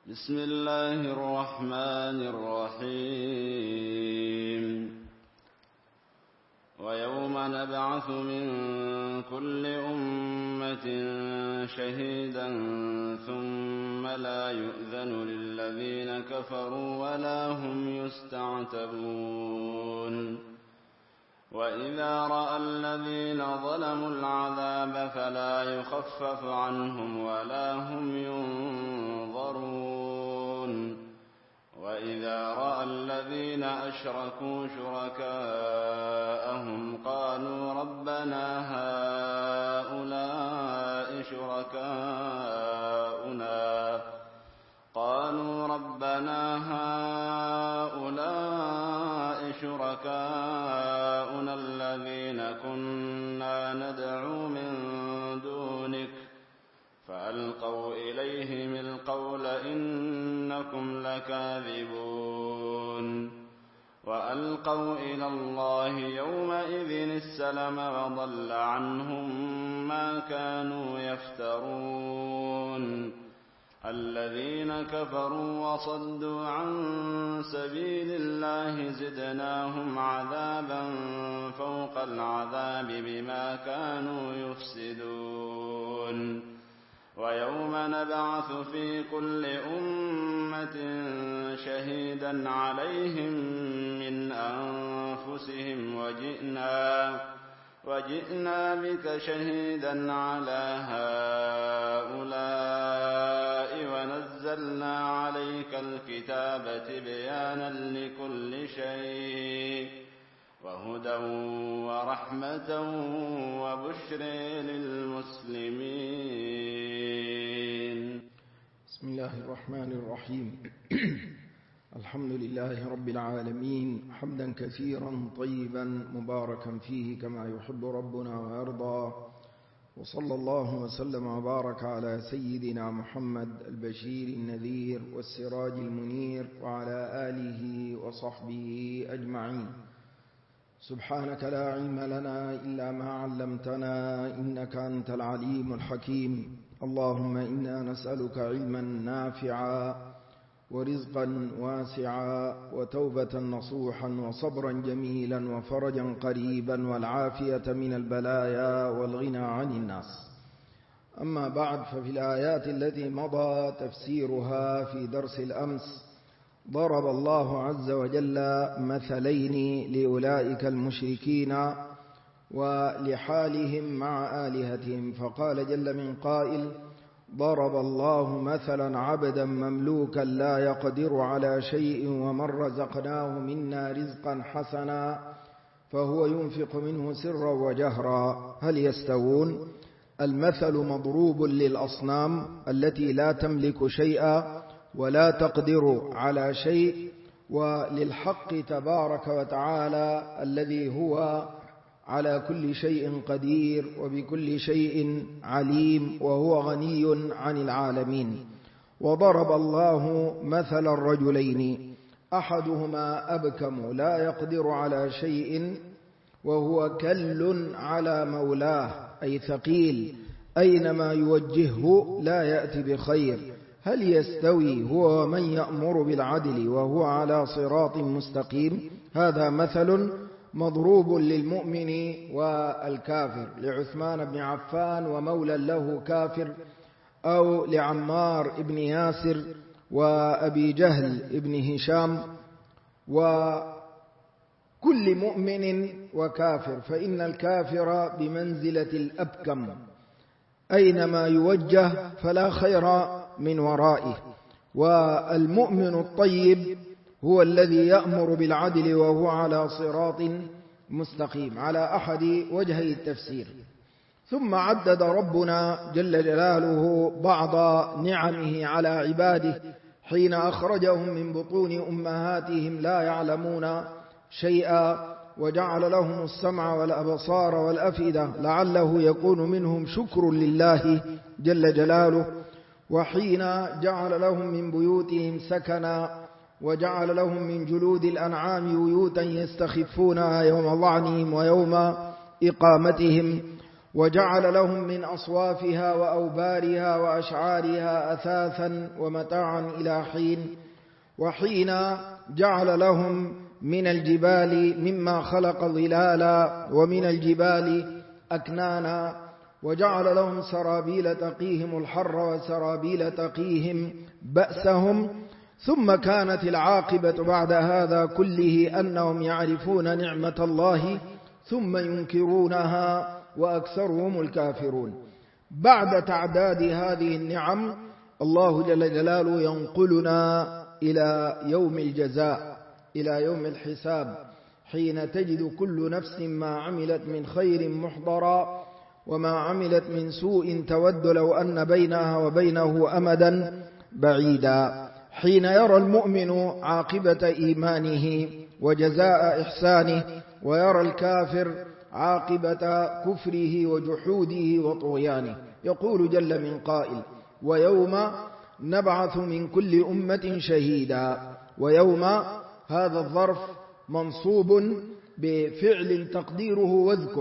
بسم الله الرحمن الرحيم ويوم نبعث من كل أمة شهيدا ثم لا يؤذن للذين كفروا ولا هم يستعتبون وإذا رأى الذين ظلموا العذاب فلا يخفف عنهم ولا هم ينظرون وإذا رأى الذين أشركوا شركاءهم قالوا ربنا هؤلاء شركاؤنا الذين كنا ندعو من دونك فألقوا إليهم القول إنكم لكاذبون وألقوا إلى الله يومئذ السلم وضل عنهم ما كانوا يفترون الذين كفروا وصدوا عن سبيل الله زدناهم عذابا فوق العذاب بما كانوا يفسدون ويوم نبعث في كل أمة شهيدا عليهم من أنفسهم وجئنا بك شهيدا على هؤلاء ونزلنا عليك الكتاب تبيانا لكل شيء وهدى ورحمة وبشر للمسلمين. بسم الله الرحمن الرحيم. الحمد لله رب العالمين حمدا كثيرا طيبا مباركا فيه كما يحب ربنا ويرضى، وصلى الله وسلم وبارك على سيدنا محمد البشير النذير والسراج المنير وعلى آله وصحبه أجمعين. سبحانك لا علم لنا إلا ما علمتنا إنك أنت العليم الحكيم. اللهم إنا نسألك علما نافعا ورزقا واسعا وتوبة نصوحا وصبرا جميلا وفرجا قريبا والعافية من البلايا والغنى عن الناس. أما بعد، ففي الآيات التي مضى تفسيرها في درس الأمس ضرب الله عز وجل مثلين لأولئك المشركين ولحالهم مع آلهتهم، فقال جل من قائل: ضرب الله مثلا عبدا مملوكا لا يقدر على شيء ومن رزقناه منا رزقا حسنا فهو ينفق منه سرا وجهرا هل يستوون؟ المثل مضروب للأصنام التي لا تملك شيئا ولا تقدر على شيء، وللحق تبارك وتعالى الذي هو على كل شيء قدير وبكل شيء عليم وهو غني عن العالمين. وضرب الله مثل الرجلين أحدهما أبكم لا يقدر على شيء وهو كل على مولاه أي ثقيل أينما يوجهه لا يأتي بخير هل يستوي هو ومن يأمر بالعدل وهو على صراط مستقيم؟ هذا مثل مضروب للمؤمن والكافر، لعثمان بن عفان ومولى له كافر، أو لعمار بن ياسر وأبي جهل بن هشام، وكل مؤمن وكافر، فإن الكافر بمنزلة الأبكم أينما يوجه فلا خير من ورائه، والمؤمن الطيب هو الذي يأمر بالعدل وهو على صراط مستقيم، على أحد وجهي التفسير. ثم عدد ربنا جل جلاله بعض نعمه على عباده حين أخرجهم من بطون أمهاتهم لا يعلمون شيئا، وجعل لهم السمع والأبصار والأفئدة لعله يكون منهم شكر لله جل جلاله، وحين جعل لهم من بيوتهم سكنا وجعل لهم من جلود الأنعام بيوتا يستخفونها يوم ظعنهم ويوم إقامتهم، وجعل لهم من أصوافها وأوبارها وأشعارها أثاثا ومتاعا إلى حين. وحين جعل لهم من الجبال مما خلق ظلالا ومن الجبال أكنانا، وجعل لهم سرابيل تقيهم الحر وسرابيل تقيهم بأسهم. ثم كانت العاقبة بعد هذا كله أنهم يعرفون نعمة الله ثم ينكرونها وأكثرهم الكافرون. بعد تعداد هذه النعم الله جل جلاله ينقلنا إلى يوم الجزاء، إلى يوم الحساب، حين تجد كل نفس ما عملت من خير محضرا وما عملت من سوء تود لو أن بينها وبينه أمدا بعيدا. حين يرى المؤمن عاقبة إيمانه وجزاء إحسانه، ويرى الكافر عاقبة كفره وجحوده وطغيانه. يقول جل من قائل: ويوم نبعث من كل أمة شهيدا. ويوم هذا الظرف منصوب بفعل تقديره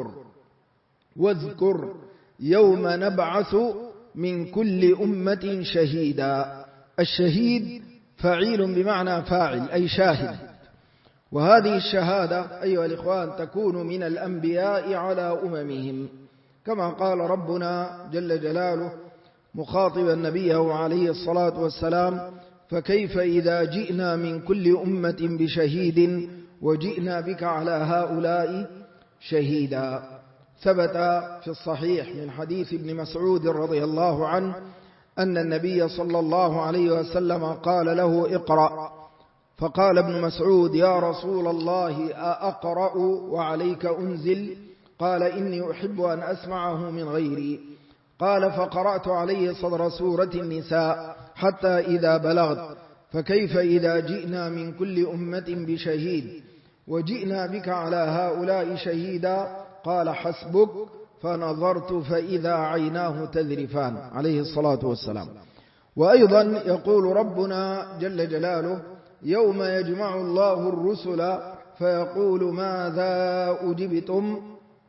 واذكر يوم نبعث من كل أمة شهيدا. الشهيد فعيل بمعنى فاعل أي شاهد. وهذه الشهادة أيها الإخوان تكون من الأنبياء على أممهم، كما قال ربنا جل جلاله مخاطبا نبيه عليه الصلاة والسلام: فكيف إذا جئنا من كل أمة بشهيد وجئنا بك على هؤلاء شهيدا. ثبت في الصحيح من حديث ابن مسعود رضي الله عنه أن النبي صلى الله عليه وسلم قال له: اقرأ. فقال ابن مسعود: يا رسول الله أقرأ وعليك أنزل؟ قال: إني أحب أن أسمعه من غيري. قال: فقرأت عليه صدر سورة النساء حتى إذا بلغت: فكيف إذا جئنا من كل أمة بشهيد وجئنا بك على هؤلاء شهيدا؟ قال: حسبك. فنظرت فإذا عيناه تذرفان، عليه الصلاة والسلام. وأيضا يقول ربنا جل جلاله: يوم يجمع الله الرسل فيقول ماذا أجبتم؟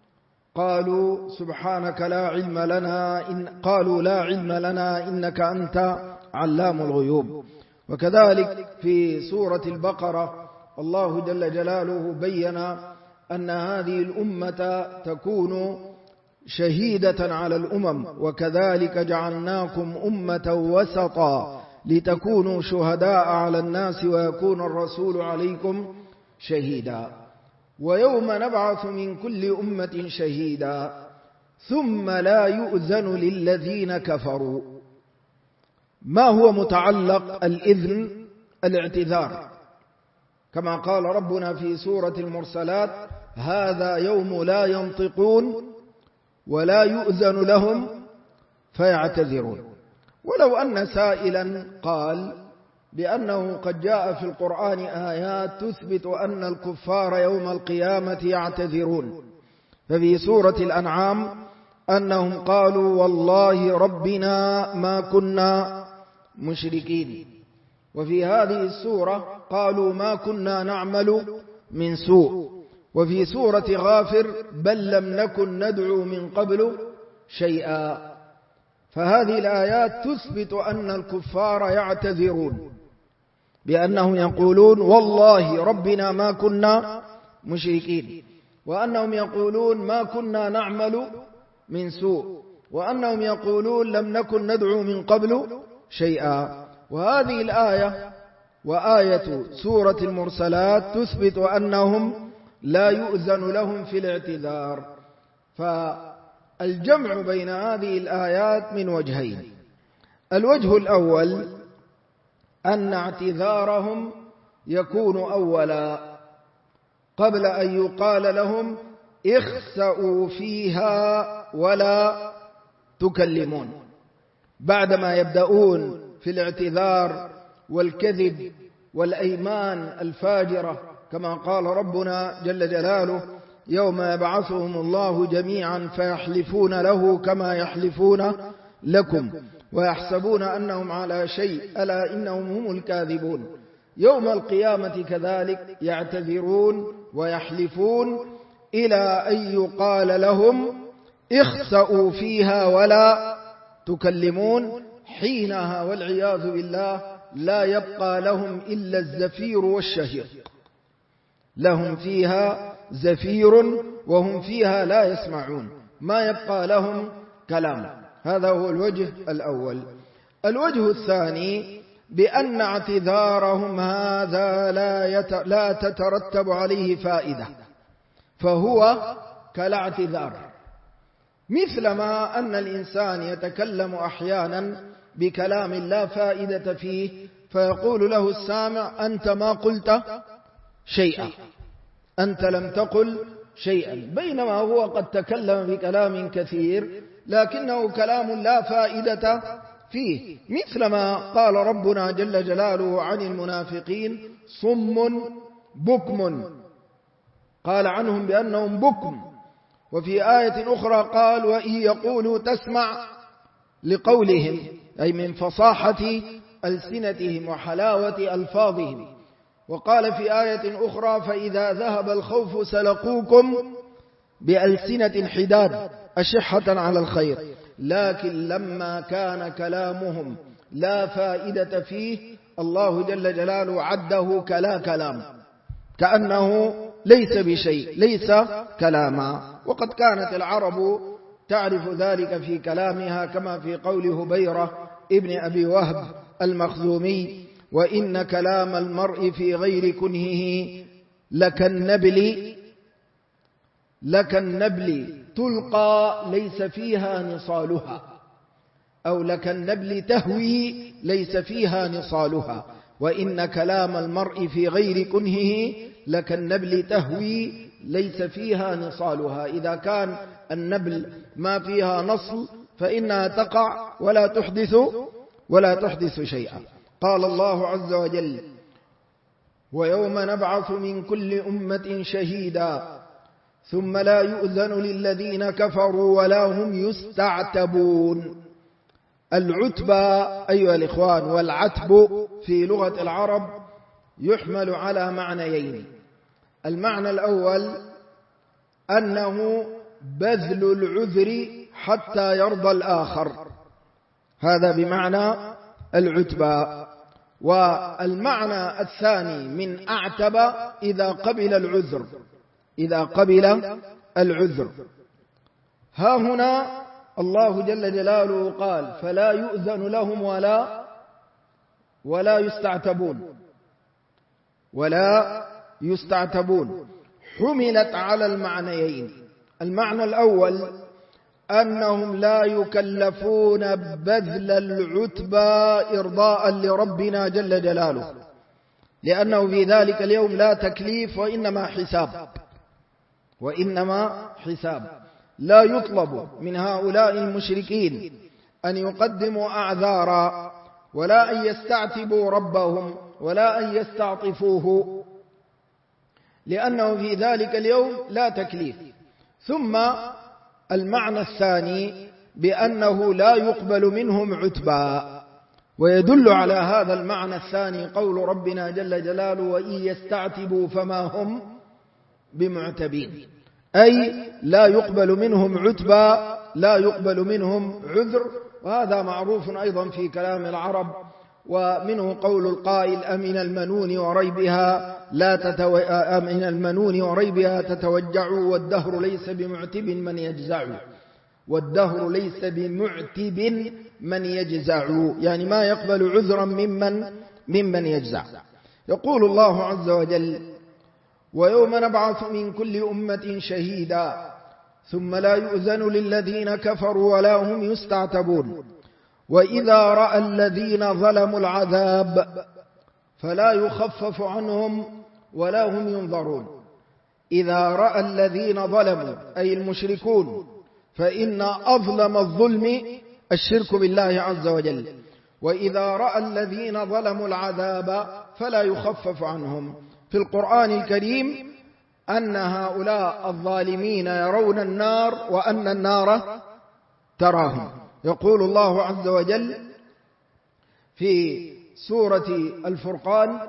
قالوا سبحانك لا علم لنا قالوا لا علم لنا إنك أنت علام الغيوب. وكذلك في سورة البقرة الله جل جلاله بين أن هذه الأمة تكون شهيدة على الأمم: وكذلك جعلناكم أمة وسطا لتكونوا شهداء على الناس ويكون الرسول عليكم شهيدا. ويوم نبعث من كل أمة شهيدا ثم لا يؤذن للذين كفروا. ما هو متعلق الإذن؟ الاعتذار، كما قال ربنا في سورة المرسلات: هذا يوم لا ينطقون ولا يؤذن لهم فيعتذرون. ولو أن سائلا قال بأنه قد جاء في القرآن آيات تثبت أن الكفار يوم القيامة يعتذرون، ففي سورة الأنعام أنهم قالوا والله ربنا ما كنا مشركين، وفي هذه السورة قالوا ما كنا نعمل من سوء، وفي سورة غافر بل لم نكن ندعو من قبل شيئا. فهذه الآيات تثبت أن الكفار يعتذرون بأنهم يقولون والله ربنا ما كنا مشركين، وأنهم يقولون ما كنا نعمل من سوء، وأنهم يقولون لم نكن ندعو من قبل شيئا. وهذه الآية وآية سورة المرسلات تثبت أنهم لا يؤذن لهم في الاعتذار. فالجمع بين هذه الآيات من وجهين: الوجه الأول أن اعتذارهم يكون أولا قبل أن يقال لهم اخسأوا فيها ولا تكلمون، بعدما يبدأون في الاعتذار والكذب والأيمان الفاجرة، كما قال ربنا جل جلاله: يوم يبعثهم الله جميعا فيحلفون له كما يحلفون لكم ويحسبون أنهم على شيء ألا إنهم هم الكاذبون. يوم القيامة كذلك يعتذرون ويحلفون إلى أن يقال لهم اخسأوا فيها ولا تكلمون. حينها والعياذ بالله لا يبقى لهم إلا الزفير والشهيق، لهم فيها زفير وهم فيها لا يسمعون، ما يبقى لهم كلام. هذا هو الوجه الأول. الوجه الثاني بأن اعتذارهم هذا لا تترتب عليه فائدة، فهو كالاعتذار، مثلما أن الإنسان يتكلم أحيانا بكلام لا فائدة فيه فيقول له السامع: أنت ما قلت شيئا، أنت لم تقل شيئا، بينما هو قد تكلم بكلام كثير لكنه كلام لا فائدة فيه، مثلما قال ربنا جل جلاله عن المنافقين: صم بكم، قال عنهم بأنهم بكم. وفي آية أخرى قال: وإن يقولوا تسمع لقولهم، أي من فصاحة ألسنتهم وحلاوة ألفاظهم. وقال في آية أخرى: فإذا ذهب الخوف سلقوكم بألسنة حداد أشحة على الخير، لكن لما كان كلامهم لا فائدة فيه الله جل جلاله عده كلا كلام، كأنه ليس بشيء، ليس كلاما. وقد كانت العرب تعرف ذلك في كلامها، كما في قول هبيرة ابن أبي وهب المخزومي: وإن كلام المرء في غير كنهه لكالنبل تلقى ليس فيها نصالها، أو لكالنبل تهوي ليس فيها نصالها. وإن كلام المرء في غير كنهه لكالنبل تهوي ليس فيها نصالها. إذا كان النبل ما فيها نصل فإنها تقع ولا تحدث شيئا. قال الله عز وجل: ويوم نبعث من كل أمة شهيدا ثم لا يؤذن للذين كفروا ولا هم يستعتبون. العتبى أيها الإخوان والعتب في لغة العرب يحمل على معنيين: المعنى الأول أنه بذل العذر حتى يرضى الآخر، هذا بمعنى العتبى. والمعنى الثاني من أعتب إذا قبل العذر. ها هنا الله جل جلاله قال: فلا يؤذن لهم ولا يستعتبون، حملت على المعنيين. المعنى الأول أنهم لا يكلفون بذل العتبى إرضاء لربنا جل جلاله، لأنه في ذلك اليوم لا تكليف وإنما حساب. لا يطلب من هؤلاء المشركين أن يقدموا أعذارا، ولا أن يستعتبوا ربهم، ولا أن يستعطفوه، لأنه في ذلك اليوم لا تكليف. ثم المعنى الثاني بأنه لا يقبل منهم عتبى، ويدل على هذا المعنى الثاني قول ربنا جل جلاله: وإن يستعتبوا فما هم بمعتبين، أي لا يقبل منهم عتبى، لا يقبل منهم عذر. وهذا معروف أيضا في كلام العرب، ومنه قول القائل: أمن المنون وريبها تتوجع، والدهر ليس بمعتب من يجزع، يعني ما يقبل عذرا ممن يجزع. يقول الله عز وجل: ويوم نبعث من كل أمة شهيدا ثم لا يؤذن للذين كفروا ولا هم يستعتبون، وإذا رأى الذين ظلموا العذاب فلا يخفف عنهم ولا هم ينظرون. إذا رأى الذين ظلموا أي المشركون، فإن أظلم الظلم الشرك بالله عز وجل. وإذا رأى الذين ظلموا العذاب فلا يخفف عنهم. في القرآن الكريم أن هؤلاء الظالمين يرون النار وأن النار تراهم. يقول الله عز وجل في سورة الفرقان: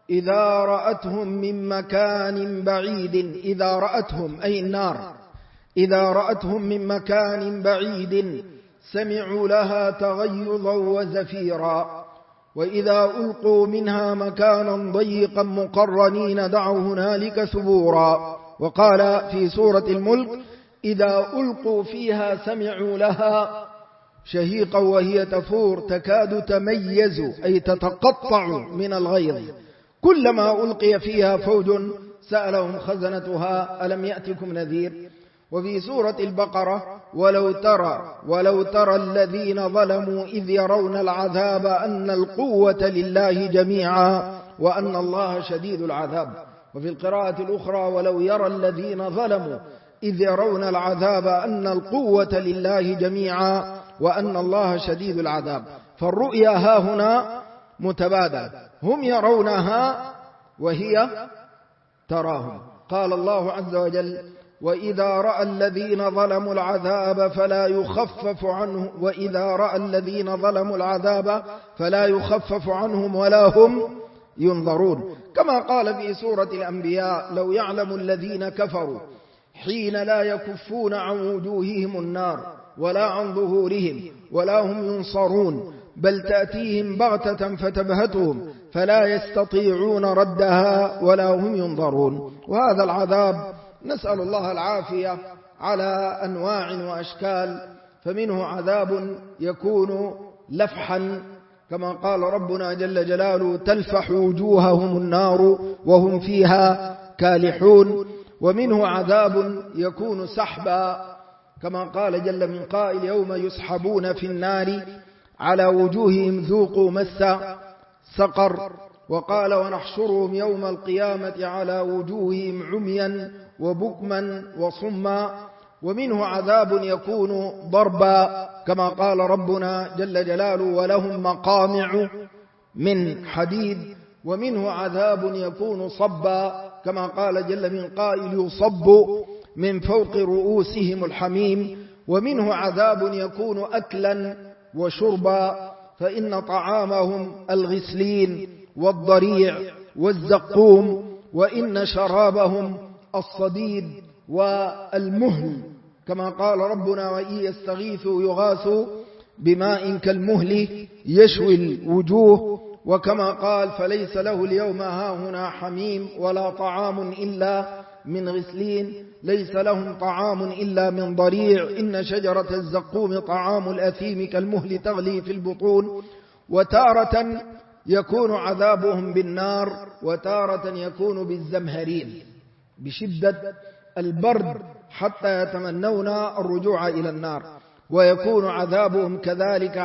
إذا رأتهم من مكان بعيد، إذا رأتهم أي النار، إذا رأتهم من مكان بعيد سمعوا لها تغيظا وزفيرا وإذا ألقوا منها مكانا ضيقا مقرنين دعوا هنالك ثبورا. وقال في سورة الملك إذا ألقوا فيها سمعوا لها شهيقا وهي تفور تكاد تميز أي تتقطع من الغيظ كلما ألقي فيها فوج سألهم خزنتها ألم يأتكم نذير. وفي سورة البقرة ولو ترى الذين ظلموا إذ يرون العذاب أن القوة لله جميعا وأن الله شديد العذاب. وفي القراءة الأخرى ولو يرى الذين ظلموا إذ يرون العذاب أن القوة لله جميعا وأن الله شديد العذاب. فالرؤيا ها هنا متبادل، هم يرونها وهي تراهم. قال الله عز وجل وإذا رأى الذين ظلموا العذاب فلا يخفف عنه وإذا رأى الذين ظلموا العذاب فلا يخفف عنهم ولا هم ينظرون. كما قال في سورة الأنبياء لو يعلم الذين كفروا حين لا يكفون عن وجوههم النار ولا عن ظهورهم ولا هم ينصرون بل تأتيهم بغتة فتبهتهم فلا يستطيعون ردها ولا هم ينظرون. وهذا العذاب نسأل الله العافية على أنواع وأشكال، فمنه عذاب يكون لفحا كما قال ربنا جل جلاله تلفح وجوههم النار وهم فيها كالحون، ومنه عذاب يكون سحبا كما قال جل من قائل يوم يسحبون في النار على وجوههم ذوقوا مس سقر. وقال ونحشرهم يوم القيامة على وجوههم عميا وبكما وصما. ومنه عذاب يكون ضربا كما قال ربنا جل جلاله ولهم مقامع من حديد. ومنه عذاب يكون صبا كما قال جل من قائل يصب من فوق رؤوسهم الحميم. ومنه عذاب يكون أكلا وشربا فإن طعامهم الغسلين والضريع والزقوم وإن شرابهم الصديد والمهل كما قال ربنا وإن يستغيثوا يغاثوا بماء كالمهل يشوي الوجوه. وكما قال فليس له اليوم هاهنا حميم ولا طعام إلا من غسلين ليس لهم طعام إلا من ضريع إن شجرة الزقوم طعام الأثيم كالمهل تغلي في البطون. وتارة يكون عذابهم بالنار وتارة يكون بالزمهرير بشدة البرد حتى يتمنون الرجوع إلى النار. ويكون عذابهم كذلك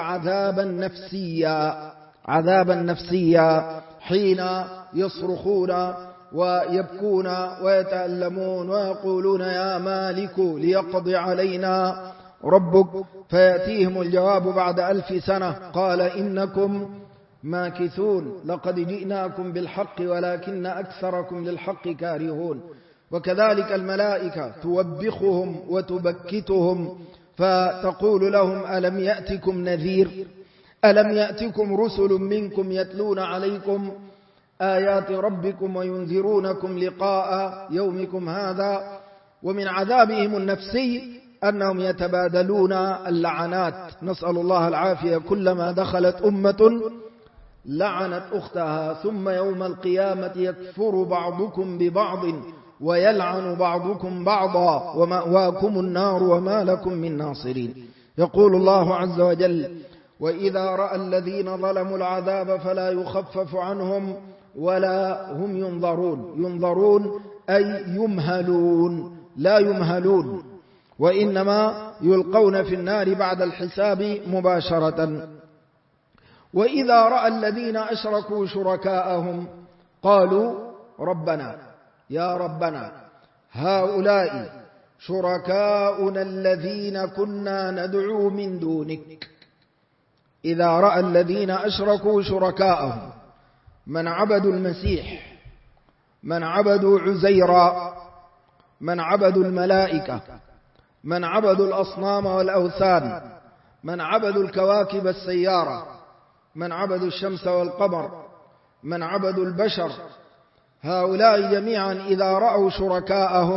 عذابا نفسيا حين يصرخون ويبكون ويتألمون ويقولون يا مالك ليقضي علينا ربك فيأتيهم الجواب بعد 1000 سنة قال إنكم ماكثون لقد جئناكم بالحق ولكن أكثركم للحق كارهون. وكذلك الملائكة توبخهم وتبكتهم فتقول لهم ألم يأتكم نذير ألم يأتكم رسل منكم يتلون عليكم آيات ربكم وينذرونكم لقاء يومكم هذا. ومن عذابهم النفسي أنهم يتبادلون اللعنات نسأل الله العافية كلما دخلت أمة لعنت أختها ثم يوم القيامة يكفر بعضكم ببعض ويلعن بعضكم بعضا ومأواكم النار وما لكم من ناصرين. يقول الله عز وجل وإذا رأى الذين ظلموا العذاب فلا يخفف عنهم ولا هم ينظرون أي يمهلون لا يمهلون وإنما يلقون في النار بعد الحساب مباشرة. وإذا رأى الذين أشركوا شركاءهم قالوا ربنا يا ربنا هؤلاء شركاؤنا الذين كنا ندعو من دونك. إذا رأى الذين أشركوا شركاءهم من عبدوا المسيح من عبدوا عزيرا من عبدوا الملائكة من عبدوا الأصنام والأوثان من عبدوا الكواكب السيارة من عبدوا الشمس والقمر من عبدوا البشر هؤلاء جميعا إذا رأوا شركاءهم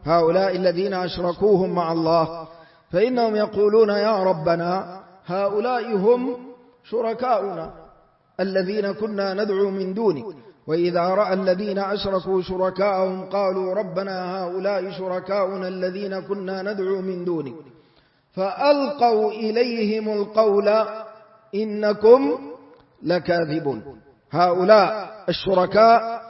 هؤلاء الذين أشركوهم مع الله، فإنهم يقولون يا ربنا هؤلاء هم شركاؤنا الذين كنا ندعو من دونك، وإذا رأى الذين أشركوا شركاءهم قالوا ربنا هؤلاء شركاؤنا الذين كنا ندعو من دونك، فألقوا إليهم القول إنكم لكاذبون. هؤلاء الشركاء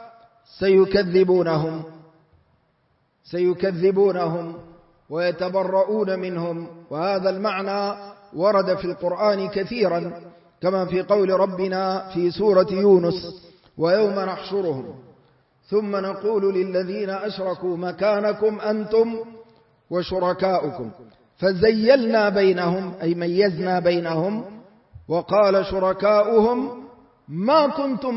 سيكذبونهم ويتبرؤون منهم، وهذا المعنى ورد في القرآن كثيرا، كما في قول ربنا في سورة يونس ويوم نحشرهم ثم نقول للذين أشركوا مكانكم أنتم وشركاؤكم فزيلنا بينهم، أي ميزنا بينهم، وقال شركاؤهم ما كنتم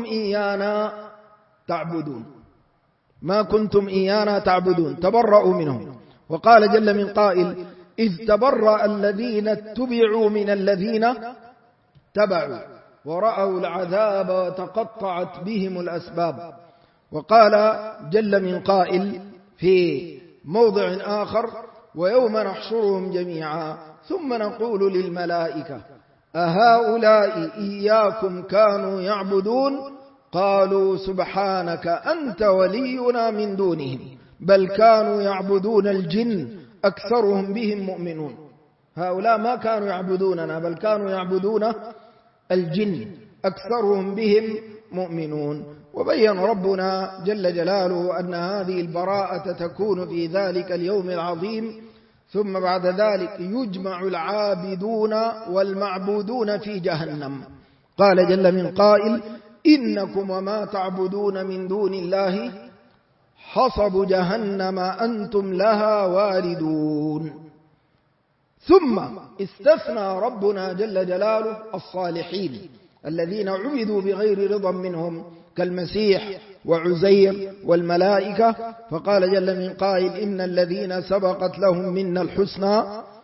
إيانا تعبدون، تبرؤوا منهم. وقال جل من قائل إذ تبرأ الذين اتبعوا من الذين تبعوا ورأوا العذاب وتقطعت بهم الأسباب. وقال جل من قائل في موضع آخر ويوم نحشرهم جميعا ثم نقول للملائكة أهؤلاء إياكم كانوا يعبدون قالوا سبحانك أنت ولينا من دونهم بل كانوا يعبدون الجن أكثرهم بهم مؤمنون. هؤلاء ما كانوا يعبدوننا بل كانوا يعبدون الجن أكثرهم بهم مؤمنون. وبين ربنا جل جلاله أن هذه البراءة تكون في ذلك اليوم العظيم، ثم بعد ذلك يجمع العابدون والمعبودون في جهنم. قال جل من قائل إنكم وما تعبدون من دون الله حصب جهنم أنتم لها واردون. ثم استثنى ربنا جل جلاله الصالحين الذين عبدوا بغير رضا منهم كالمسيح وعزير والملائكة، فقال جل من قائل إن الذين سبقت لهم منا الحسنى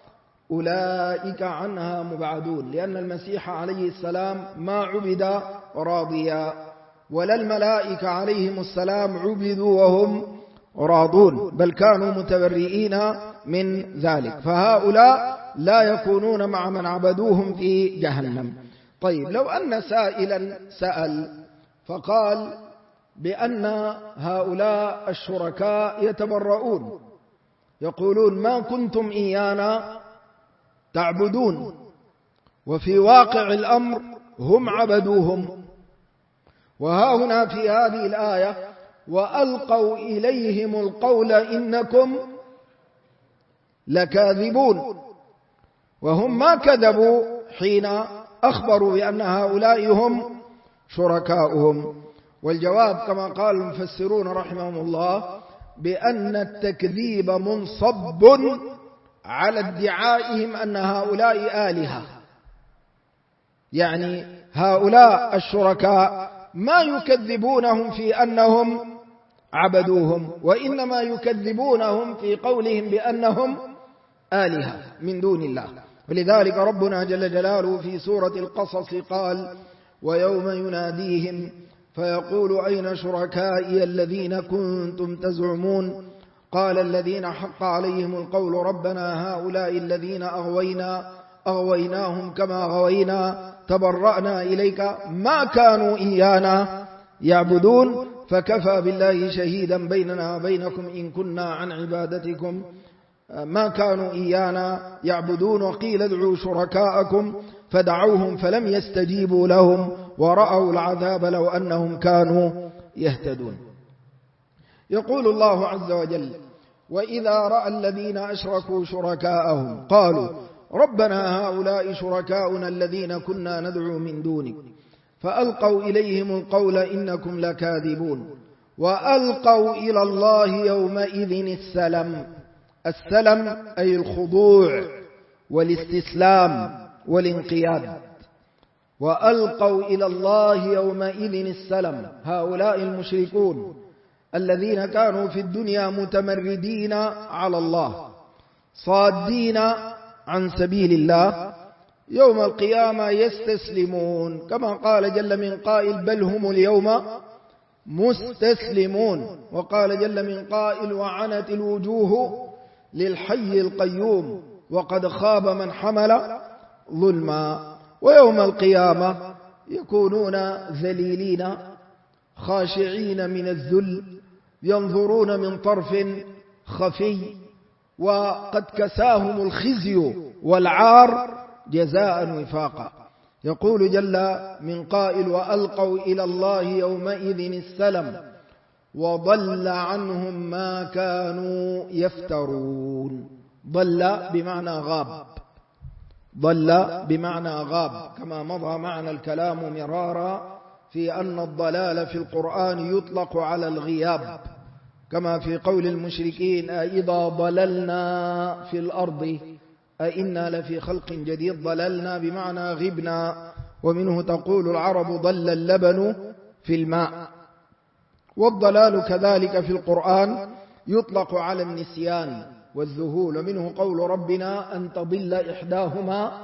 أولئك عنها مبعدون، لأن المسيح عليه السلام ما عبد راضيا ولا الملائكة عليهم السلام عبدوا وهم راضون، بل كانوا متبرئين من ذلك، فهؤلاء لا يكونون مع من عبدوهم في جهنم. طيب لو أن سائلا سأل فقال بأن هؤلاء الشركاء يتبرؤون، يقولون ما كنتم إيانا تعبدون، وفي واقع الأمر هم عبدوهم. وها هنا في هذه الآية وألقوا إليهم القول إنكم لكاذبون، وهم ما كذبوا حين أخبروا بأن هؤلاء هم شركاؤهم. والجواب كما قال المفسرون رحمهم الله بأن التكذيب منصب على ادعائهم أن هؤلاء آلهة، يعني هؤلاء الشركاء ما يكذبونهم في أنهم عبدوهم، وإنما يكذبونهم في قولهم بأنهم آلهة من دون الله. ولذلك ربنا جل جلاله في سورة القصص قال ويوم يناديهم فيقول أين شركائي الذين كنتم تزعمون قال الذين حق عليهم القول ربنا هؤلاء الذين أغويناهم كما غوينا تبرأنا إليك ما كانوا إيانا يعبدون فكفى بالله شهيدا بيننا وبينكم إن كنا عن عبادتكم ما كانوا إيانا يعبدون. وقيل ادعوا شركاءكم فدعوهم فلم يستجيبوا لهم ورأوا العذاب لو أنهم كانوا يهتدون. يقول الله عز وجل وإذا رأى الذين أشركوا شركاءهم قالوا ربنا هؤلاء شركاؤنا الذين كنا ندعو من دونك فألقوا إليهم القول إنكم لكاذبون وألقوا إلى الله يومئذ السلم أي الخضوع والاستسلام والانقياد. وألقوا إلى الله يومئذ السلم هؤلاء المشركون الذين كانوا في الدنيا متمردين على الله صادين عن سبيل الله، يوم القيامة يستسلمون كما قال جل من قائل بل هم اليوم مستسلمون. وقال جل من قائل وعنت الوجوه للحي القيوم وقد خاب من حمل ظلما. ويوم القيامة يكونون ذليلين خاشعين من الذل، ينظرون من طرف خفي، وقد كساهم الخزي والعار جزاء وفاقا. يقول جل من قائل وألقوا إلى الله يومئذ السلم وضل عنهم ما كانوا يفترون. ضل بمعنى غاب، ضل بمعنى غاب، كما مضى معنا الكلام مرارا في أن الضلال في القرآن يطلق على الغياب، كما في قول المشركين أإذا ضللنا في الأرض أئنا لفي خلق جديد. ضللنا بمعنى غبنا، ومنه تقول العرب ضل اللبن في الماء. والضلال كذلك في القرآن يطلق على النسيان والذهول، ومنه قول ربنا أن تضل إحداهما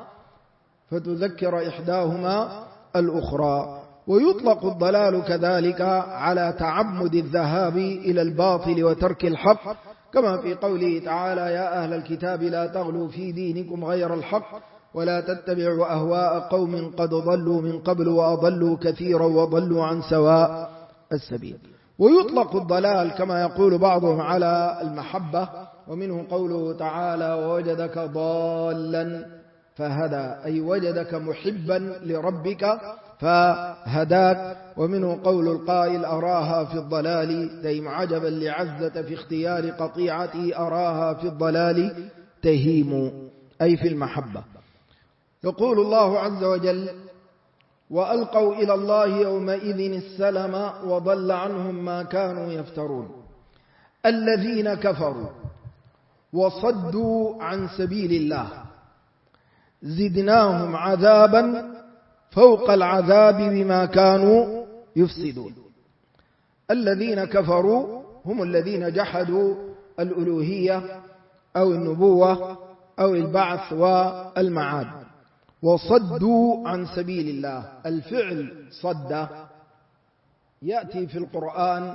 فتذكر إحداهما الأخرى. ويطلق الضلال كذلك على تعمد الذهاب إلى الباطل وترك الحق، كما في قوله تعالى يا أهل الكتاب لا تغلوا في دينكم غير الحق ولا تتبعوا أهواء قوم قد ضلوا من قبل وأضلوا كثيرا وضلوا عن سواء السبيل. ويطلق الضلال كما يقول بعضهم على المحبة، ومنه قوله تعالى ووجدك ضالا فهدى، أي وجدك محبا لربك فهداك. ومنه قول القائل أراها في الضلال ديم عجبا لعزة في اختيار قطيعتي أراها في الضلال تهيم، أي في المحبة. يقول الله عز وجل وألقوا إلى الله يومئذ السلم وضل عنهم ما كانوا يفترون. الذين كفروا وصدوا عن سبيل الله زدناهم عذابا فوق العذاب بما كانوا يفسدون. الذين كفروا هم الذين جحدوا الألوهية أو النبوة أو البعث والمعاد، وصدوا عن سبيل الله. الفعل صد يأتي في القرآن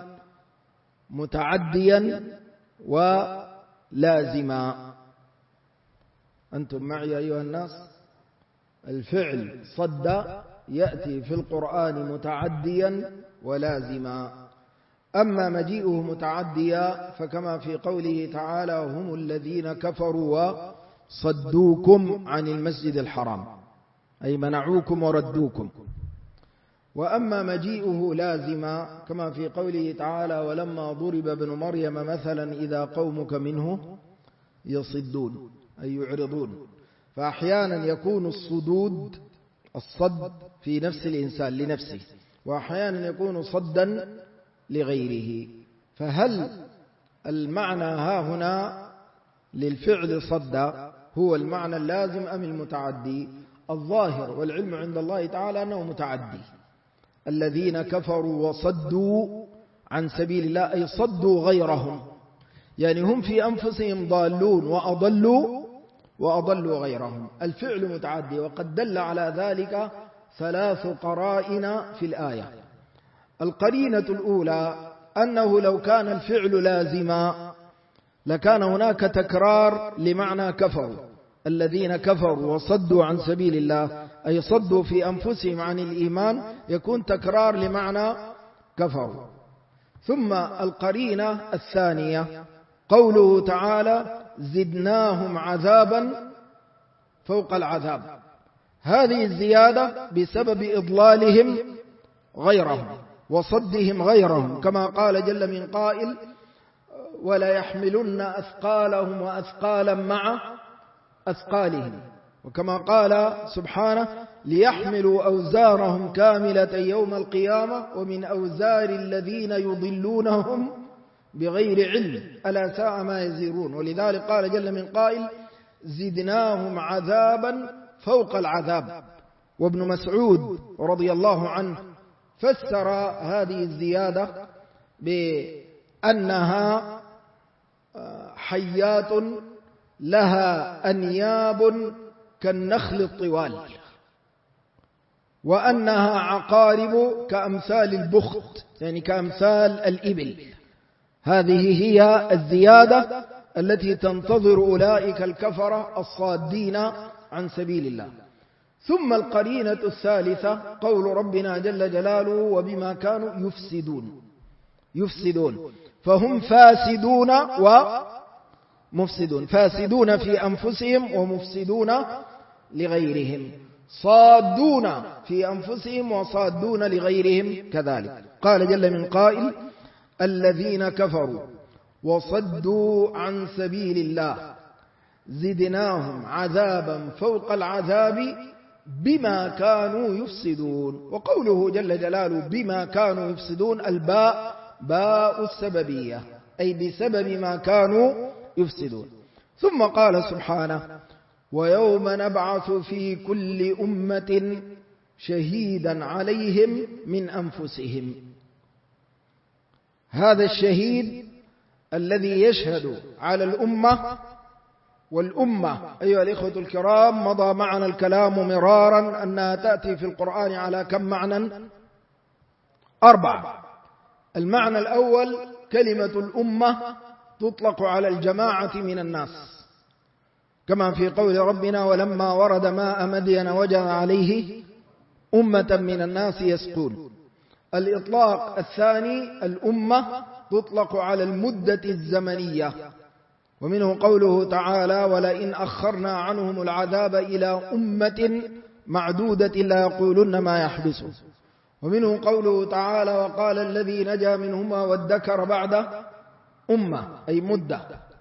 متعديا ولازما. أنتم معي أيها الناس؟ الفعل صد يأتي في القرآن متعديا ولازما. أما مجيئه متعديا فكما في قوله تعالى هم الذين كفروا وصدوكم عن المسجد الحرام، أي منعوكم وردوكم. وأما مجيئه لازما كما في قوله تعالى ولما ضرب ابن مريم مثلا إذا قومك منه يصدون، أي يعرضون. فأحيانا يكون الصدود الصد في نفس الإنسان لنفسه، وأحيانا يكون صدا لغيره. فهل المعنى ها هنا للفعل صد هو المعنى اللازم أم المتعدي؟ الظاهر والعلم عند الله تعالى أنه متعدي. الذين كفروا وصدوا عن سبيل الله أي صدوا غيرهم، يعني هم في أنفسهم ضالون وأضلوا غيرهم. الفعل متعدي، وقد دل على ذلك 3 قرائن في الآية. القرينة الأولى أنه لو كان الفعل لازما لكان هناك تكرار لمعنى كفروا. الذين كفروا وصدوا عن سبيل الله أي صدوا في أنفسهم عن الإيمان، يكون تكرار لمعنى كفروا. ثم القرينة الثانية قوله تعالى زدناهم عذابا فوق العذاب. هذه الزيادة بسبب إضلالهم غيرهم وصدهم غيرهم، كما قال جل من قائل ولا يحملن أثقالهم وأثقالا مع أثقالهم، وكما قال سبحانه ليحملوا أوزارهم كاملة يوم القيامة ومن أوزار الذين يضلونهم بغير علم ألا ساء ما يزيرون. ولذلك قال جل من قائل زدناهم عذابا فوق العذاب. وابن مسعود رضي الله عنه فسر هذه الزيادة بأنها حيات لها أنياب كالنخل الطوال. وأنها عقارب كأمثال البخت، يعني كأمثال الإبل. هذه هي الزيادة التي تنتظر أولئك الكفرة الصادين عن سبيل الله. ثم القرينة الثالثة قول ربنا جل جلاله وبما كانوا يفسدون، فهم فاسدون ومفسدون، فاسدون في أنفسهم ومفسدون لغيرهم، صادون في أنفسهم وصادون لغيرهم كذلك. قال جل من قائل الذين كفروا وصدوا عن سبيل الله زدناهم عذابا فوق العذاب بما كانوا يفسدون. وقوله جل جلاله بما كانوا يفسدون، الباء باء السببية، أي بسبب ما كانوا يفسدون. ثم قال سبحانه ويوم نبعث في كل أمة شهيدا عليهم من أنفسهم. هذا الشهيد الذي يشهد على الأمة، والأمة أيها الإخوة الكرام مضى معنا الكلام مرارا أنها تأتي في القرآن على كم معنى؟ 4. المعنى الأول كلمة الأمة تطلق على الجماعة من الناس، كما في قول ربنا ولما ورد ماء مدين وجد عليه أمة من الناس يسقون. الإطلاق الثاني الأمة تطلق على المدة الزمنية، ومنه قوله تعالى ولئن أخرنا عنهم العذاب إلى أمة معدودة لا يقولن ما يحبسه. ومنه قوله تعالى وقال الذي نجا منهما وادكر بعد أمة، أي مدة.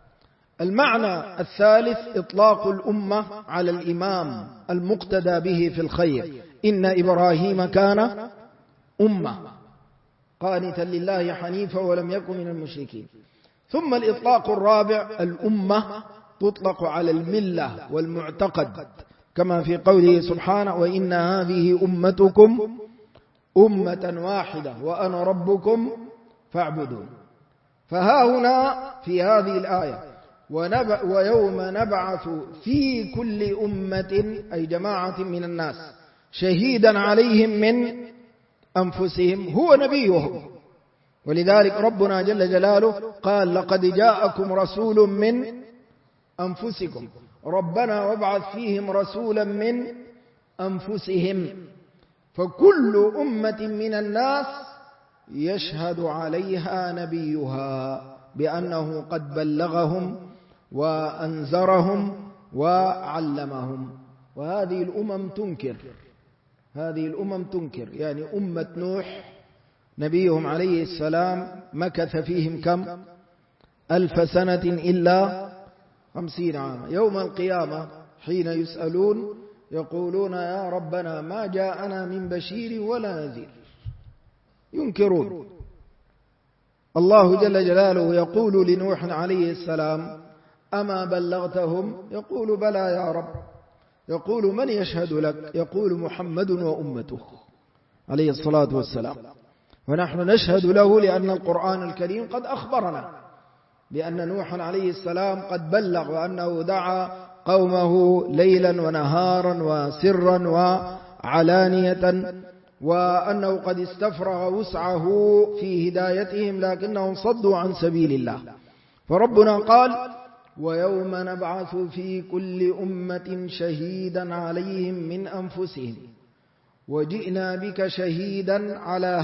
المعنى الثالث إطلاق الأمة على الإمام المقتدى به في الخير، إن إبراهيم كان أمة قانتا لله حنيفا ولم يكن من المشركين. ثم الإطلاق الرابع الأمة تطلق على الملة والمعتقد، كما في قوله سبحانه وإن هذه أمتكم أمة واحدة وأنا ربكم فاعبدون. فها هنا في هذه الآية ويوم نبعث في كل أمة أي جماعة من الناس شهيدا عليهم من أنفسهم هو نبيهم. ولذلك ربنا جل جلاله قال لقد جاءكم رسول من أنفسكم ربنا وابعث فيهم رسولا من أنفسهم. فكل أمة من الناس يشهد عليها نبيها بأنه قد بلغهم وأنذرهم وعلمهم. وهذه الأمم تنكر، هذه الأمم تنكر، يعني أمة نوح نبيهم عليه السلام مكث فيهم كم؟ 1000 سنة إلا 50 عاما. يوم القيامة حين يسألون يقولون يا ربنا ما جاءنا من بشير ولا نذير، ينكرون. الله جل جلاله يقول لنوح عليه السلام أما بلغتهم؟ يقول بلى يا رب. يقول من يشهد لك؟ يقول محمد وأمته عليه الصلاة والسلام. ونحن نشهد له لأن القرآن الكريم قد أخبرنا بأن نوحا عليه السلام قد بلغ، وأنه دعا قومه ليلا ونهارا وسرا وعلانية، وأنه قد استفرغ وسعه في هدايتهم لكنهم صدوا عن سبيل الله. فربنا قال ويوم نبعث في كل أمة شهيدا عليهم من أنفسهم وجئنا بك شهيدا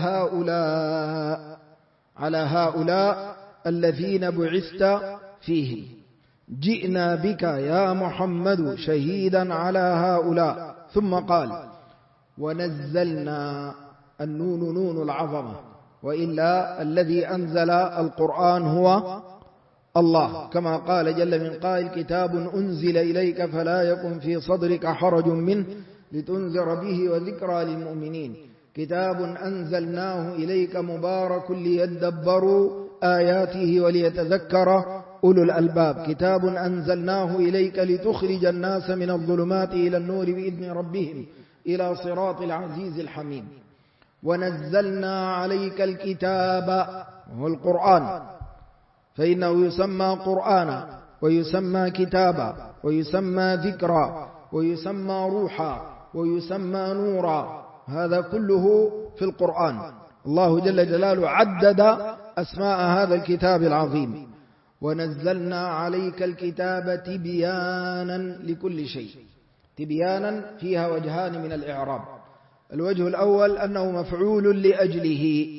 على هؤلاء الذين بعثت فيهم. جئنا بك يا محمد شهيدا على هؤلاء. ثم قال ونزلنا، النون نون العظمة، وإلا الذي أنزل القرآن هو الله، كما قال جل من قائل كتاب أنزل إليك فلا يكن في صدرك حرج منه لتنذر به وذكرى للمؤمنين. كتاب أنزلناه إليك مبارك ليدبروا آياته وليتذكر أولو الألباب. كتاب أنزلناه إليك لتخرج الناس من الظلمات إلى النور بإذن ربهم إلى صراط العزيز الحميد. ونزلنا عليك الكتاب، وهو القرآن، فإنه يسمى قرآنا ويسمى كتابا ويسمى ذكرا ويسمى روحا ويسمى نورا. هذا كله في القرآن. الله جل جلاله عدد أسماء هذا الكتاب العظيم. ونزلنا عليك الكتاب تبيانا لكل شيء. تبيانا فيها وجهان من الإعراب. الوجه الأول أنه مفعول لأجله،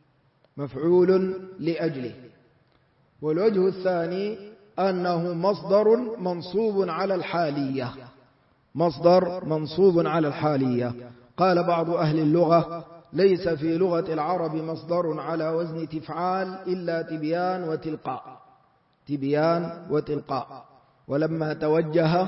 مفعول لأجله. والوجه الثاني أنه مصدر منصوب على الحالية، مصدر منصوب على الحالية. قال بعض أهل اللغة: ليس في لغة العرب مصدر على وزن تفعال إلا تبيان وتلقاء، تبيان وتلقاء. ولما توجه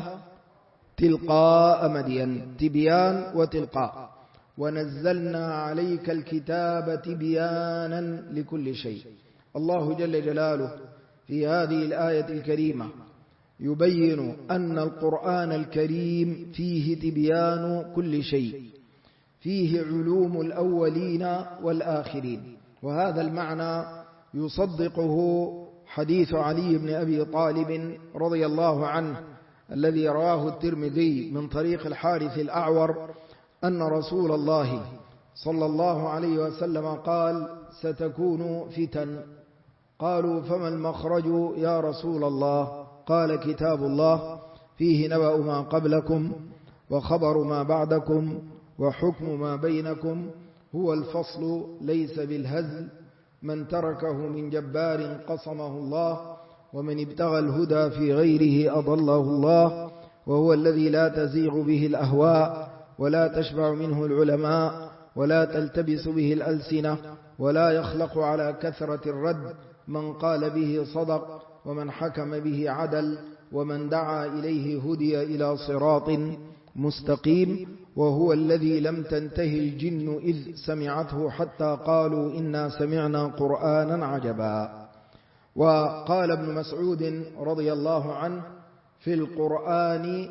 تلقاء مدين، تبيان وتلقاء. ونزلنا عليك الكتاب تبيانا لكل شيء. الله جل جلاله في هذه الآية الكريمة يبين أن القرآن الكريم فيه تبيان كل شيء، فيه علوم الأولين والآخرين. وهذا المعنى يصدقه حديث علي بن أبي طالب رضي الله عنه الذي رواه الترمذي من طريق الحارث الأعور أن رسول الله صلى الله عليه وسلم قال: ستكون فتن. قالوا: فما المخرج يا رسول الله؟ قال: كتاب الله فيه نبأ ما قبلكم وخبر ما بعدكم وحكم ما بينكم، هو الفصل ليس بالهزل، من تركه من جبار قصمه الله، ومن ابتغى الهدى في غيره أضله الله، وهو الذي لا تزيغ به الأهواء ولا تشبع منه العلماء ولا تلتبس به الألسنة ولا يخلق على كثرة الرد، من قال به صدق ومن حكم به عدل ومن دعا إليه هدي إلى صراط مستقيم، وهو الذي لم تنتهي الجن إذ سمعته حتى قالوا إنا سمعنا قرآنا عجبا. وقال ابن مسعود رضي الله عنه: في القرآن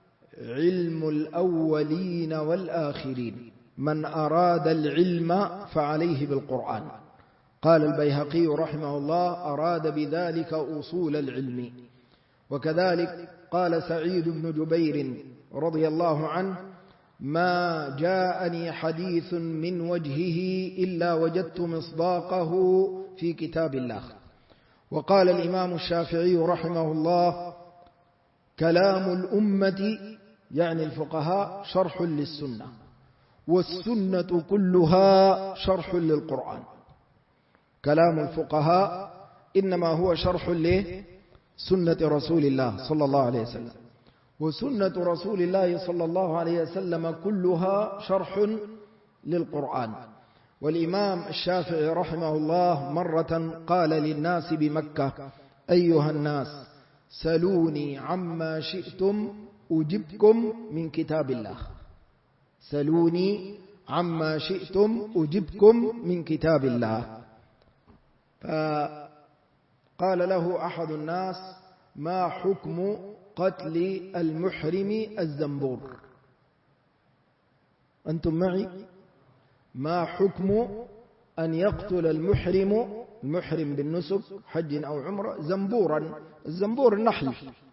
علم الأولين والآخرين، من أراد العلم فعليه بالقرآن. قال البيهقي رحمه الله: أراد بذلك أصول العلم. وكذلك قال سعيد بن جبير رضي الله عنه: ما جاءني حديث من وجهه إلا وجدت مصداقه في كتاب الله. وقال الإمام الشافعي رحمه الله: كلام الأمة يعني الفقهاء شرح للسنة، والسنة كلها شرح للقرآن. كلام الفقهاء إنما هو شرح لسنة رسول الله صلى الله عليه وسلم، وسنة رسول الله صلى الله عليه وسلم كلها شرح للقرآن. والإمام الشافعي رحمه الله مرة قال للناس بمكة: أيها الناس سلوني عما شئتم أجبكم من كتاب الله، سلوني عما شئتم أجبكم من كتاب الله. فقال له أحد الناس: ما حكم قتل المحرم الزنبور؟ أنتم معي؟ ما حكم أن يقتل المحرم بالنسك حج أو عمرة زنبورا؟ الزنبور النحل.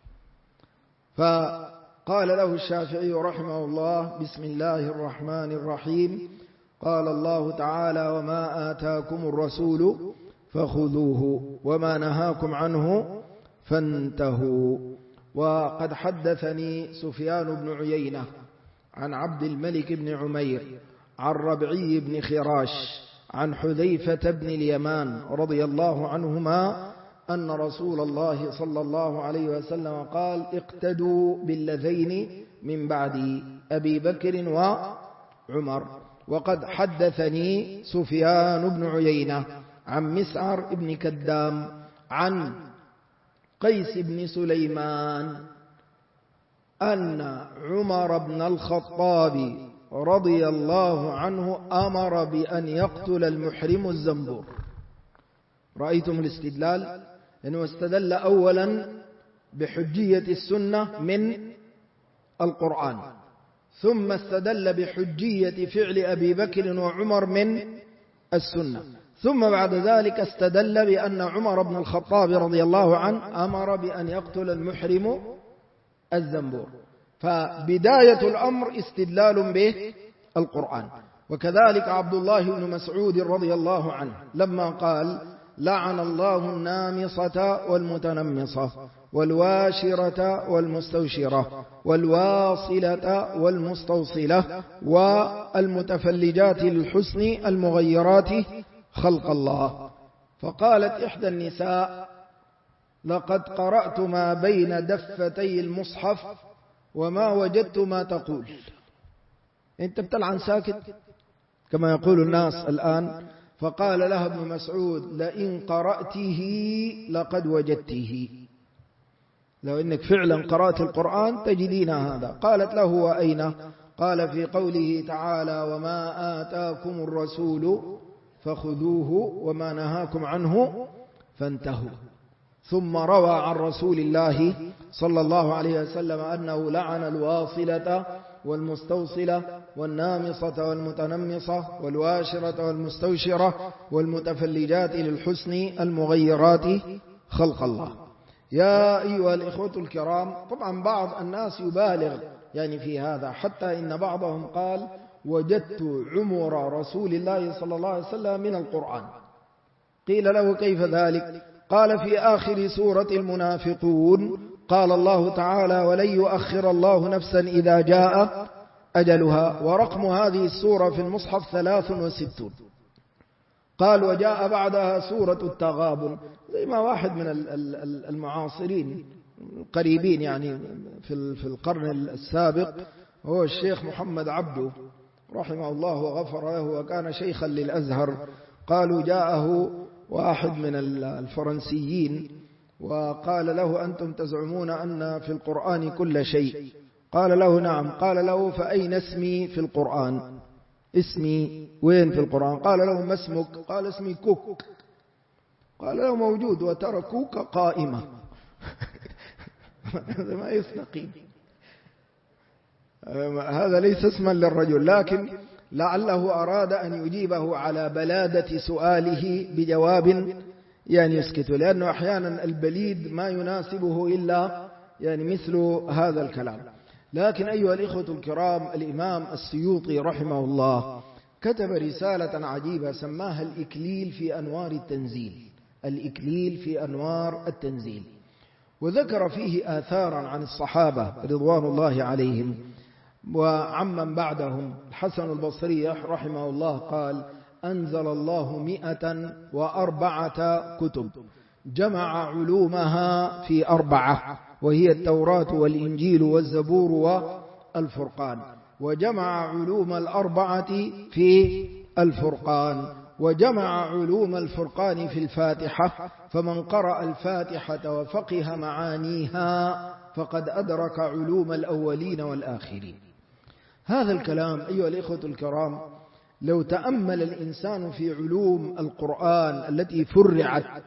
فقال له الشافعي رحمه الله: بسم الله الرحمن الرحيم، قال الله تعالى: وما آتاكم الرسول فخذوه وما نهاكم عنه فانتهوا. وقد حدثني سفيان بن عيينة عن عبد الملك بن عمير عن ربعي بن خراش عن حذيفة بن اليمان رضي الله عنهما أن رسول الله صلى الله عليه وسلم قال: اقتدوا باللذين من بعد أبي بكر وعمر. وقد حدثني سفيان بن عيينة عن مسعر بن كدام عن قيس بن سليمان أن عمر بن الخطاب رضي الله عنه أمر بأن يقتل المحرم الزنبور. رأيتم الاستدلال؟ أنه استدل أولا بحجية السنة من القرآن، ثم استدل بحجية فعل أبي بكر وعمر من السنة، ثم بعد ذلك استدل بأن عمر بن الخطاب رضي الله عنه أمر بأن يقتل المحرم الزنبور. فبداية الأمر استدلال به القرآن، وكذلك عبد الله بن مسعود رضي الله عنه لما قال: لعن الله النامصة والمتنمصة والواشرة والمستوشرة والواصلة والمستوصلة والمتفلجات للحسن المغيرات خلق الله. فقالت إحدى النساء: لقد قرأت ما بين دفتي المصحف وما وجدت ما تقول. أنت بتلعن ساكت كما يقول الناس الآن. فقال لها ابن مسعود: لئن قرأته لقد وجدته، لو إنك فعلا قرأت القرآن تجدين هذا. قالت له: وأين؟ قال: في قوله تعالى: وما آتاكم الرسول فخذوه وما نهاكم عنه فانتهوا. ثم روى عن رسول الله صلى الله عليه وسلم أنه لعن الواصلة والمستوصلة والنامصة والمتنمصة والواشرة والمستوشرة والمتفلجات للحسن المغيرات خلق الله. يا أيها الإخوة الكرام، طبعا بعض الناس يبالغ يعني في هذا، حتى إن بعضهم قال: وجدت عمر رسول الله صلى الله عليه وسلم من القرآن. قيل له: كيف ذلك؟ قال: في آخر سورة المنافقون قال الله تعالى: ولن يؤخر الله نفسا إذا جاء أجلها. ورقم هذه السورة في المصحف 63. قال: وجاء بعدها سورة التغابن. زي ما واحد من المعاصرين القريبين يعني في القرن السابق، هو الشيخ محمد عبده رحمه الله وغفر له، وكان شيخا للأزهر. قالوا: جاءه واحد من الفرنسيين وقال له: أنتم تزعمون أن في القرآن كل شيء. قال له: نعم. قال له: فأين اسمي في القرآن؟ اسمي وين في القرآن؟ قال له: ما اسمك؟ قال: اسمي كوك. قال له: موجود، وترى كوك قائمة. هذا ما يستقيم، هذا ليس اسما للرجل، لكن لعله أراد أن يجيبه على بلادة سؤاله بجواب يعني يسكت، لأنه أحيانا البليد ما يناسبه إلا يعني مثل هذا الكلام. لكن أيها الإخوة الكرام، الإمام السيوطي رحمه الله كتب رسالة عجيبة سماها الإكليل في أنوار التنزيل. الإكليل في أنوار التنزيل، وذكر فيه آثارا عن الصحابة رضوان الله عليهم وعمن بعدهم. الحسن البصري رحمه الله قال: أنزل الله 104 كتب، جمع علومها في 4، وهي التوراة والإنجيل والزبور والفرقان، وجمع علوم 4 في الفرقان، وجمع علوم الفرقان في الفاتحة، فمن قرأ الفاتحة وفقه معانيها فقد أدرك علوم الأولين والآخرين. هذا الكلام أيها الإخوة الكرام لو تأمل الإنسان في علوم القرآن التي فرعت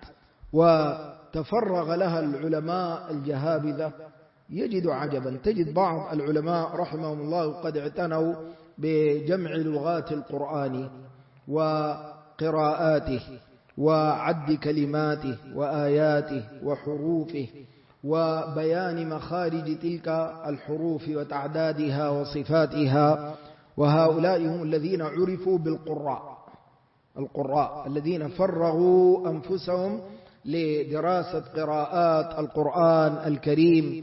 وتفرغ لها العلماء الجهابذة يجد عجبا. تجد بعض العلماء رحمهم الله قد اعتنوا بجمع لغات القرآن وقراءاته وعد كلماته وآياته وحروفه وبيان مخارج تلك الحروف وتعدادها وصفاتها. وهؤلاء هم الذين عرفوا بالقراء، القراء الذين فرغوا أنفسهم لدراسة قراءات القرآن الكريم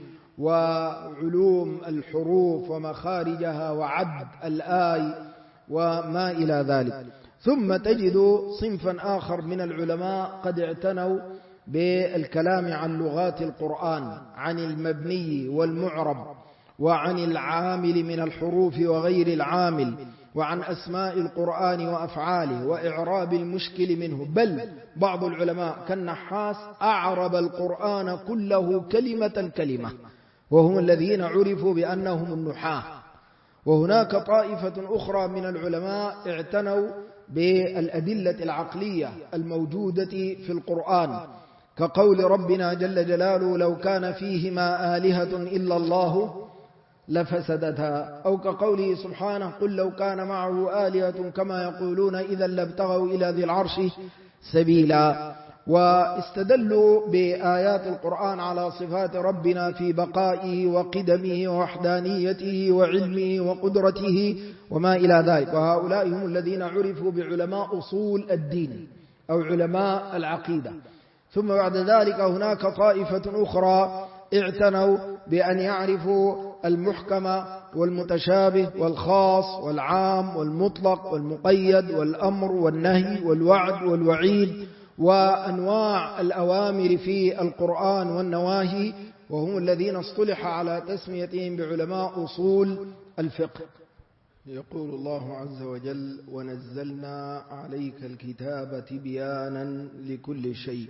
وعلوم الحروف ومخارجها وعد الآي وما إلى ذلك. ثم تجد صنفا آخر من العلماء قد اعتنوا بالكلام عن لغات القرآن، عن المبني والمعرب، وعن العامل من الحروف وغير العامل، وعن أسماء القرآن وأفعاله وإعراب المشكل منه. بل بعض العلماء كالنحاس أعرب القرآن كله كلمة كلمة، وهم الذين عرفوا بأنهم النحاة. وهناك طائفة أخرى من العلماء اعتنوا بالأدلة العقلية الموجودة في القرآن، كقول ربنا جل جلاله: لو كان فيهما آلهة إلا الله لفسدتها، أو كقوله سبحانه: قل لو كان معه آلهة كما يقولون إذا لابتغوا إلى ذي العرش سبيلا. واستدلوا بآيات القرآن على صفات ربنا في بقائه وقدمه ووحدانيته وعلمه وقدرته وما إلى ذلك. وهؤلاء هم الذين عرفوا بعلماء أصول الدين أو علماء العقيدة. ثم بعد ذلك هناك طائفة أخرى اعتنوا بأن يعرفوا المحكم والمتشابه والخاص والعام والمطلق والمقيد والأمر والنهي والوعد والوعيد وأنواع الأوامر في القرآن والنواهي، وهم الذين اصطلح على تسميتهم بعلماء أصول الفقه. يقول الله عز وجل: ونزلنا عليك الكتاب تبيانا لكل شيء.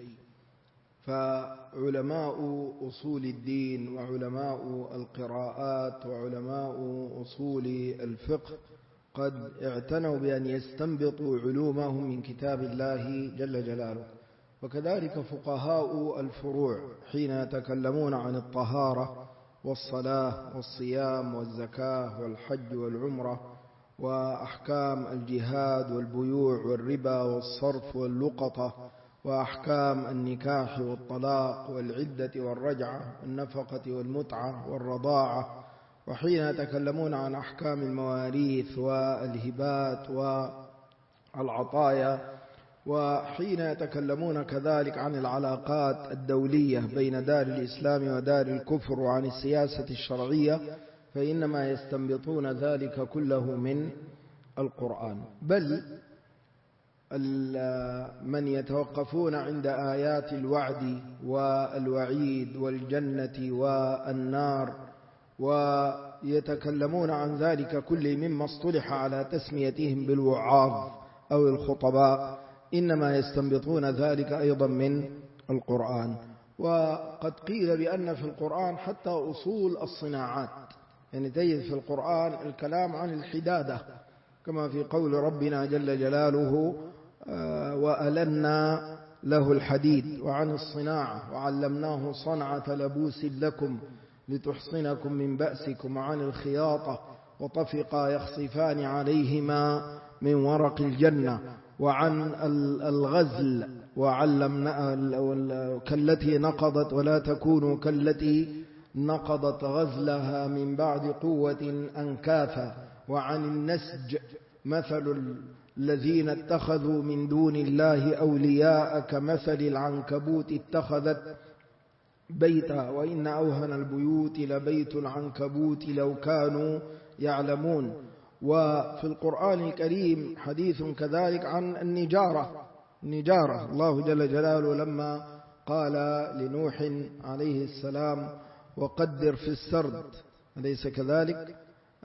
فعلماء أصول الدين وعلماء القراءات وعلماء أصول الفقه قد اعتنوا بأن يستنبطوا علومهم من كتاب الله جل جلاله. وكذلك فقهاء الفروع حين يتكلمون عن الطهارة والصلاة والصيام والزكاة والحج والعمرة وأحكام الجهاد والبيوع والربا والصرف واللقطة وأحكام النكاح والطلاق والعدة والرجعة والنفقة والمتعة والرضاعة، وحين يتكلمون عن أحكام المواريث والهبات والعطايا، وحين يتكلمون كذلك عن العلاقات الدولية بين دار الإسلام ودار الكفر وعن السياسة الشرعية، فإنما يستنبطون ذلك كله من القرآن. بل من يتوقفون عند آيات الوعد والوعيد والجنة والنار ويتكلمون عن ذلك كله مما اصطلح على تسميتهم بالوعاظ أو الخطباء، إنما يستنبطون ذلك أيضا من القرآن. وقد قيل بأن في القرآن حتى أصول الصناعات، يعني تجد في القرآن الكلام عن الحدادة كما في قول ربنا جل جلاله: وألنا له الحديد، وعن الصناعة: وعلمناه صنعة لبوس لكم لتحصنكم من بأسكم، وعن الخياطة: وطفقا يخصفان عليهما من ورق الجنة، وعن الغزل: وعلمنا كالتي نقضت ولا تكونوا كالتي نقضت غزلها من بعد قوة أنكاثا، وعن النسج: مثل الذين اتخذوا من دون الله أولياء كمثل العنكبوت اتخذت بيتا وإن أوهن البيوت لبيت العنكبوت لو كانوا يعلمون. وفي القرآن الكريم حديث كذلك عن النجارة. الله جل جلاله لما قال لنوح عليه السلام: وقدر في السرد، أليس كذلك؟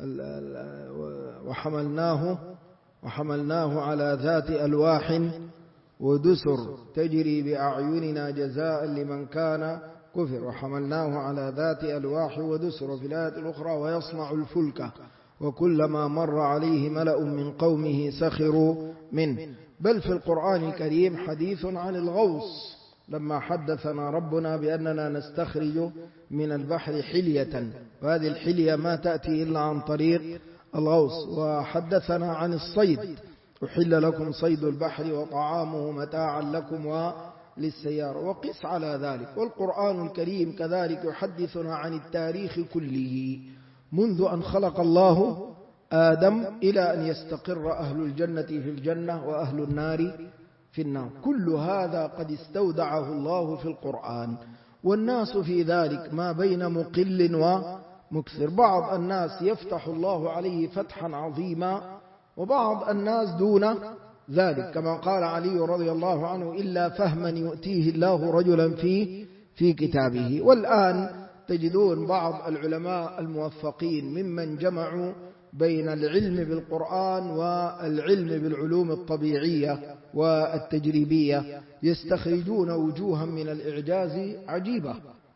وحملناه على ذات ألواح ودسر تجري بأعيننا جزاء لمن كان كفر، وحملناه على ذات ألواح ودسر. في الآية الأخرى: ويصنع الفلك وكلما مر عليه ملأ من قومه سخروا منه. بل في القرآن الكريم حديث عن الغوص، لما حدثنا ربنا بأننا نستخرج من البحر حلية، وهذه الحلية ما تأتي إلا عن طريق الغوص. وحدثنا عن الصيد: أحل لكم صيد البحر وطعامه متاعا لكم وللسيارة، وقس على ذلك. والقرآن الكريم كذلك يحدثنا عن التاريخ كله منذ أن خلق الله آدم إلى أن يستقر أهل الجنة في الجنة وأهل النار في النار. كل هذا قد استودعه الله في القرآن، والناس في ذلك ما بين مقل ومكثر. بعض الناس يفتح الله عليه فتحا عظيما، وبعض الناس دون ذلك، كما قال علي رضي الله عنه: إلا فهما يؤتيه الله رجلا في كتابه. والآن تجدون بعض العلماء الموفقين ممن جمعوا بين العلم بالقرآن والعلم بالعلوم الطبيعية والتجريبية يستخرجون وجوها من الإعجاز عجيبة.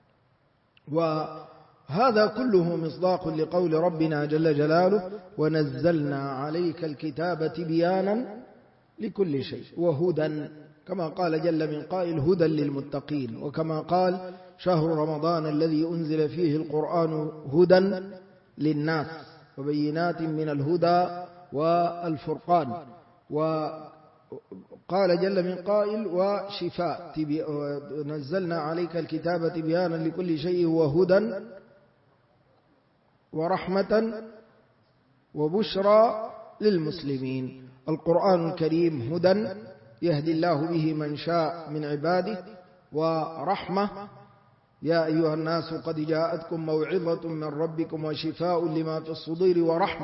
وهذا كله مصداق لقول ربنا جل جلاله: ونزلنا عليك الكتاب تبيانا لكل شيء وهدى، كما قال جل من قائل: هدى للمتقين. وكما قال: شهر رمضان الذي أنزل فيه القرآن هدى للناس وبينات من الهدى والفرقان. وقال جل من قائل: وشفاء. نزلنا عليك الكتاب تبيانا لكل شيء وهدى ورحمة وبشرى للمسلمين. القرآن الكريم هدى يهدي الله به من شاء من عباده، ورحمة. يا أيها الناس قد جاءتكم موعظة من ربكم وشفاء لما في الصدور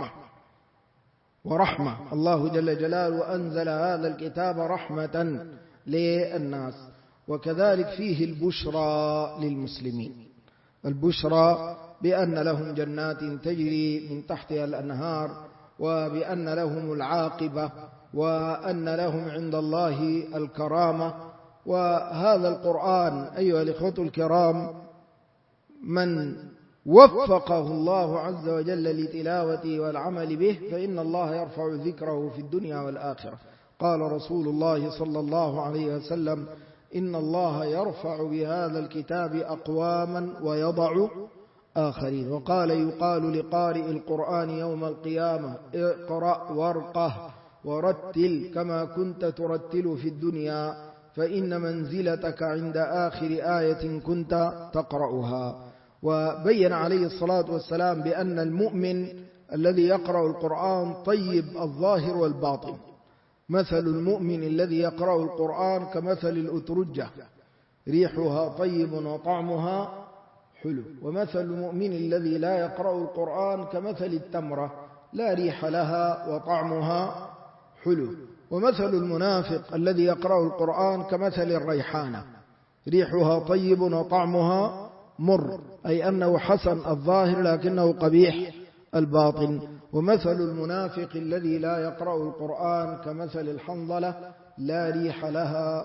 ورحمة. الله جل جلاله أنزل هذا الكتاب رحمة للناس. وكذلك فيه البشرى للمسلمين، البشرى بأن لهم جنات تجري من تحتها الأنهار، وبأن لهم العاقبة، وأن لهم عند الله الكرامة. وهذا القرآن أيها الإخوة الكرام من وفقه الله عز وجل لتلاوته والعمل به فإن الله يرفع ذكره في الدنيا والآخرة. قال رسول الله صلى الله عليه وسلم: إن الله يرفع بهذا الكتاب أقواما ويضع آخرين. وقال: يقال لقارئ القرآن يوم القيامة: اقرأ وارقه ورتل كما كنت ترتل في الدنيا، فإن منزلتك عند آخر آية كنت تقرأها. وبين عليه الصلاة والسلام بأن المؤمن الذي يقرأ القرآن طيب الظاهر والباطن. مثل المؤمن الذي يقرأ القرآن كمثل الأترجة، ريحها طيب وطعمها حلو. ومثل المؤمن الذي لا يقرأ القرآن كمثل التمرة، لا ريح لها وطعمها حلو. ومثل المنافق الذي يقرأ القرآن كمثل الريحانة، ريحها طيب وطعمها مر، أي أنه حسن الظاهر لكنه قبيح الباطن. ومثل المنافق الذي لا يقرأ القرآن كمثل الحنظلة، لا ريح لها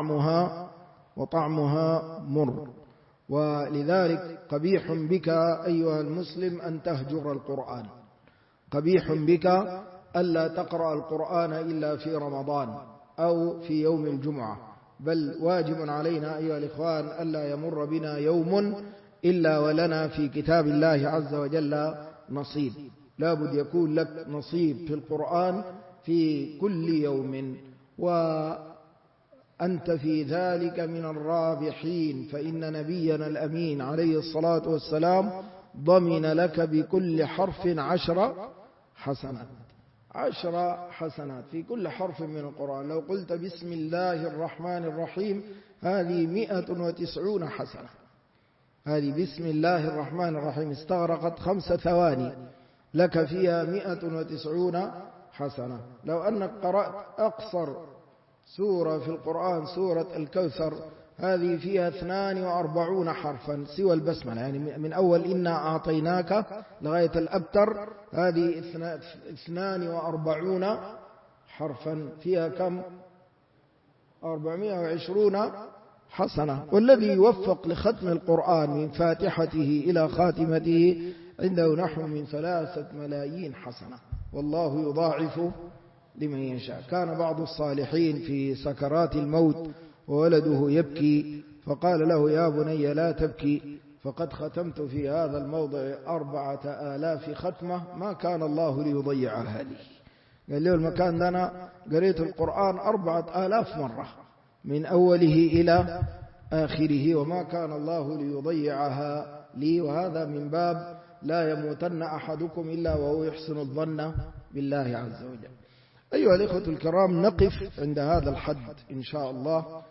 وطعمها مر. ولذلك قبيح بك أيها المسلم أن تهجر القرآن، قبيح بك ألا تقرأ القرآن إلا في رمضان أو في يوم الجمعة، بل واجب علينا أيها الإخوان ألا يمر بنا يوم إلا ولنا في كتاب الله عز وجل نصيب. لابد يكون لك نصيب في القرآن في كل يوم، وأنت في ذلك من الرابحين، فإن نبينا الأمين عليه الصلاة والسلام ضمن لك بكل حرف 10 حسنات، 10 حسنات في كل حرف من القرآن. لو قلت بسم الله الرحمن الرحيم هذه 190 حسنة. هذه بسم الله الرحمن الرحيم استغرقت 5 ثواني، لك فيها 190 حسنة. لو أنك قرأت أقصر سورة في القرآن سورة الكوثر هذه فيها 42 حرفا سوى البسملة، يعني من أول إنا أعطيناك لغاية الأبتر هذه 42 حرفا، فيها كم؟ 420 حسنة. والذي يوفق لختم القرآن من فاتحته إلى خاتمته عنده نحو من 3 ملايين حسنة، والله يضاعف لمن يشاء. كان بعض الصالحين في سكرات الموت وولده يبكي، فقال له: يا بني لا تبكي، فقد ختمت في هذا الموضع 4000 ختمة، ما كان الله ليضيعها لي. قال له المكان ده أنا قريت القرآن 4000 مرة من أوله إلى آخره، وما كان الله ليضيعها لي. وهذا من باب لا يموتن أحدكم إلا وهو يحسن الظن بالله عز وجل. أيها الإخوة الكرام، نقف عند هذا الحد إن شاء الله،